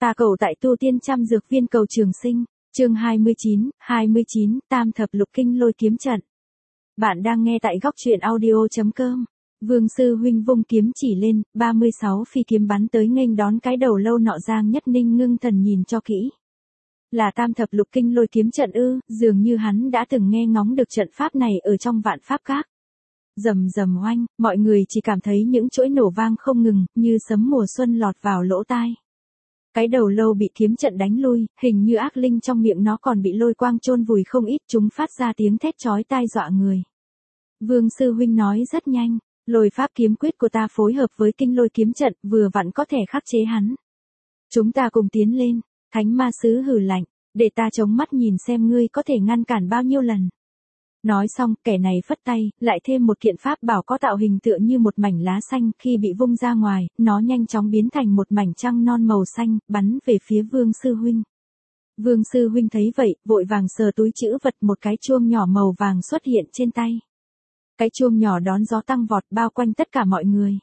Ta cầu tại tu tiên trăm dược viên cầu trường sinh, chương 29, tam thập lục kinh lôi kiếm trận. Bạn đang nghe tại góc truyện audio.com. Vương sư huynh vung kiếm chỉ lên, 36 phi kiếm bắn tới nghênh đón cái đầu lâu nọ. Giang Nhất Ninh ngưng thần nhìn cho kỹ. Là tam thập lục kinh lôi kiếm trận ư? Dường như hắn đã từng nghe ngóng được trận pháp này ở trong Vạn Pháp Các. Rầm rầm oanh, mọi người chỉ cảm thấy những chuỗi nổ vang không ngừng, như sấm mùa xuân lọt vào lỗ tai. Cái đầu lâu bị kiếm trận đánh lui, hình như ác linh trong miệng nó còn bị lôi quang chôn vùi không ít, chúng phát ra tiếng thét chói tai dọa người. Vương sư huynh nói rất nhanh, lôi pháp kiếm quyết của ta phối hợp với kinh lôi kiếm trận, vừa vặn có thể khắc chế hắn. Chúng ta cùng tiến lên. Thánh ma sứ hừ lạnh, để ta chống mắt nhìn xem ngươi có thể ngăn cản bao nhiêu lần. Nói xong, kẻ này phất tay, lại thêm một kiện pháp bảo có tạo hình tựa như một mảnh lá xanh, khi bị vung ra ngoài, nó nhanh chóng biến thành một mảnh trăng non màu xanh, bắn về phía Vương sư huynh. Vương sư huynh thấy vậy, vội vàng sờ túi trữ vật, một cái chuông nhỏ màu vàng xuất hiện trên tay. Cái chuông nhỏ đón gió tăng vọt bao quanh tất cả mọi người.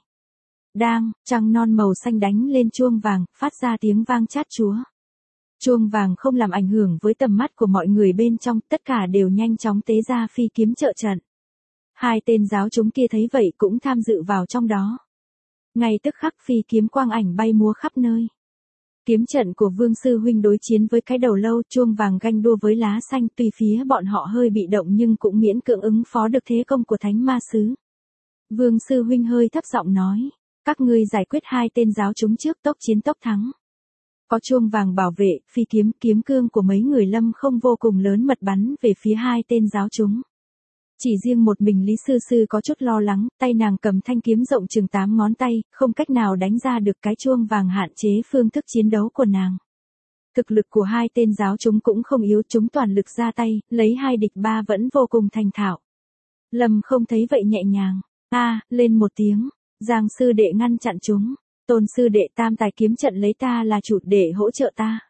Đang, trăng non màu xanh đánh lên chuông vàng, phát ra tiếng vang chát chúa. Chuông vàng không làm ảnh hưởng với tầm mắt của mọi người bên trong, tất cả đều nhanh chóng tế ra phi kiếm trợ trận. Hai tên giáo chúng kia thấy vậy cũng tham dự vào trong đó. Ngay tức khắc phi kiếm quang ảnh bay múa khắp nơi. Kiếm trận của Vương sư huynh đối chiến với cái đầu lâu, chuông vàng ganh đua với lá xanh, tuy phía bọn họ hơi bị động nhưng cũng miễn cưỡng ứng phó được thế công của thánh ma sứ. Vương sư huynh hơi thấp giọng nói, các ngươi giải quyết hai tên giáo chúng trước, tốc chiến tốc thắng. Có chuông vàng bảo vệ, phi kiếm, kiếm cương của mấy người Lâm không vô cùng lớn mật bắn về phía hai tên giáo chúng. Chỉ riêng một mình Lý Sư Sư có chút lo lắng, tay nàng cầm thanh kiếm rộng chừng 8 ngón tay, không cách nào đánh ra được cái chuông vàng hạn chế phương thức chiến đấu của nàng. Thực lực của hai tên giáo chúng cũng không yếu, chúng toàn lực ra tay, lấy 2 địch 3 vẫn vô cùng thành thạo. Lâm không thấy vậy nhẹ nhàng, lên một tiếng, Giang sư đệ ngăn chặn chúng. Tôn sư đệ tam tài kiếm trận lấy ta là chủ để hỗ trợ ta.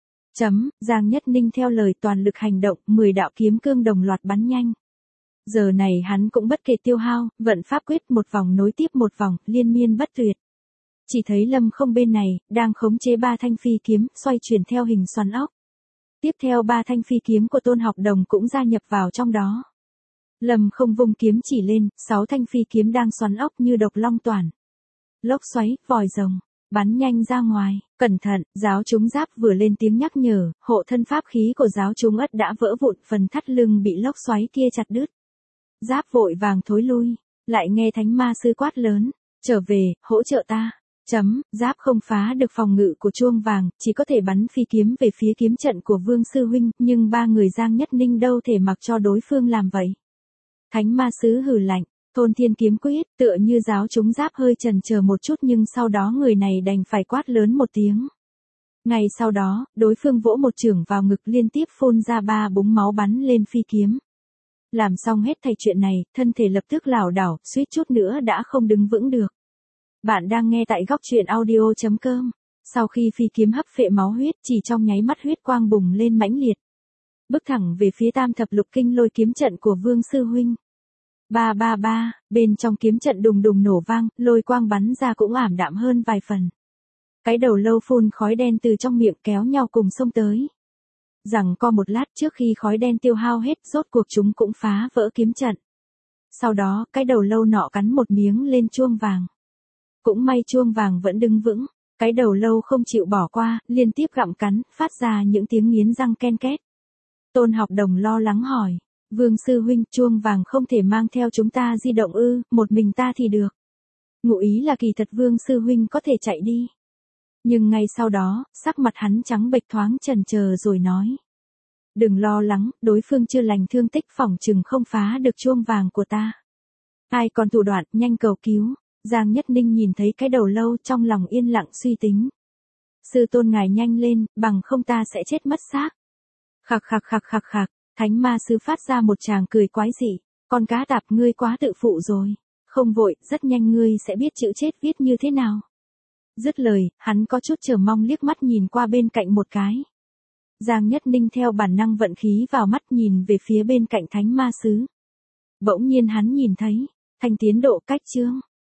Giang Nhất Ninh theo lời toàn lực hành động, 10 đạo kiếm cương đồng loạt bắn nhanh. Giờ này hắn cũng bất kể tiêu hao, vận pháp quyết một vòng nối tiếp một vòng, liên miên bất tuyệt. Chỉ thấy Lâm không bên này, đang khống chế 3 thanh phi kiếm, xoay chuyển theo hình xoắn ốc. Tiếp theo 3 thanh phi kiếm của Tôn Học Đồng cũng gia nhập vào trong đó. Lâm không vung kiếm chỉ lên, 6 thanh phi kiếm đang xoắn ốc như độc long toản. Lốc xoáy, vòi rồng, bắn nhanh ra ngoài, cẩn thận, giáo chúng giáp vừa lên tiếng nhắc nhở, hộ thân pháp khí của giáo chúng ất đã vỡ vụn, phần thắt lưng bị lốc xoáy kia chặt đứt. Giáp vội vàng thối lui, lại nghe thánh ma sư quát lớn, trở về, hỗ trợ ta. Giáp không phá được phòng ngự của chuông vàng, chỉ có thể bắn phi kiếm về phía kiếm trận của Vương sư huynh, nhưng 3 người Giang Nhất Ninh đâu thể mặc cho đối phương làm vậy. Thánh ma sứ hừ lạnh. Thôn thiên kiếm quyết, tựa như giáo chúng giáp hơi chần chờ một chút nhưng sau đó người này đành phải quát lớn một tiếng. Ngay sau đó, đối phương vỗ một chưởng vào ngực liên tiếp phun ra 3 búng máu bắn lên phi kiếm. Làm xong hết thảy chuyện này, thân thể lập tức lảo đảo, suýt chút nữa đã không đứng vững được. Bạn đang nghe tại góc truyện audio.com. Sau khi phi kiếm hấp phệ máu huyết, chỉ trong nháy mắt huyết quang bùng lên mãnh liệt. Bước thẳng về phía tam thập lục kinh lôi kiếm trận của Vương sư huynh. Bên trong kiếm trận đùng đùng nổ vang, lôi quang bắn ra cũng ảm đạm hơn vài phần. Cái đầu lâu phun khói đen từ trong miệng kéo nhau cùng xông tới. Rằng co một lát trước khi khói đen tiêu hao hết, rốt cuộc chúng cũng phá vỡ kiếm trận. Sau đó, cái đầu lâu nọ cắn một miếng lên chuông vàng. Cũng may chuông vàng vẫn đứng vững, cái đầu lâu không chịu bỏ qua, liên tiếp gặm cắn, phát ra những tiếng nghiến răng ken két. Tôn Học Đồng lo lắng hỏi. Vương sư huynh, chuông vàng không thể mang theo chúng ta di động ư, một mình ta thì được. Ngụ ý là kỳ thật Vương sư huynh có thể chạy đi. Nhưng ngay sau đó, sắc mặt hắn trắng bệch thoáng chần chờ rồi nói. Đừng lo lắng, đối phương chưa lành thương tích, phỏng chừng không phá được chuông vàng của ta. Ai còn thủ đoạn, nhanh cầu cứu. Giang Nhất Ninh nhìn thấy cái đầu lâu trong lòng yên lặng suy tính. Sư tôn ngài nhanh lên, bằng không ta sẽ chết mất xác. Khạc. Thánh ma sư phát ra một tràng cười quái dị, con cá tạp ngươi quá tự phụ rồi, không vội, rất nhanh ngươi sẽ biết chữ chết viết như thế nào. Dứt lời, hắn có chút chờ mong liếc mắt nhìn qua bên cạnh một cái. Giang Nhất Ninh theo bản năng vận khí vào mắt nhìn về phía bên cạnh thánh ma sứ. Bỗng nhiên hắn nhìn thấy, thanh tiến độ cách chương,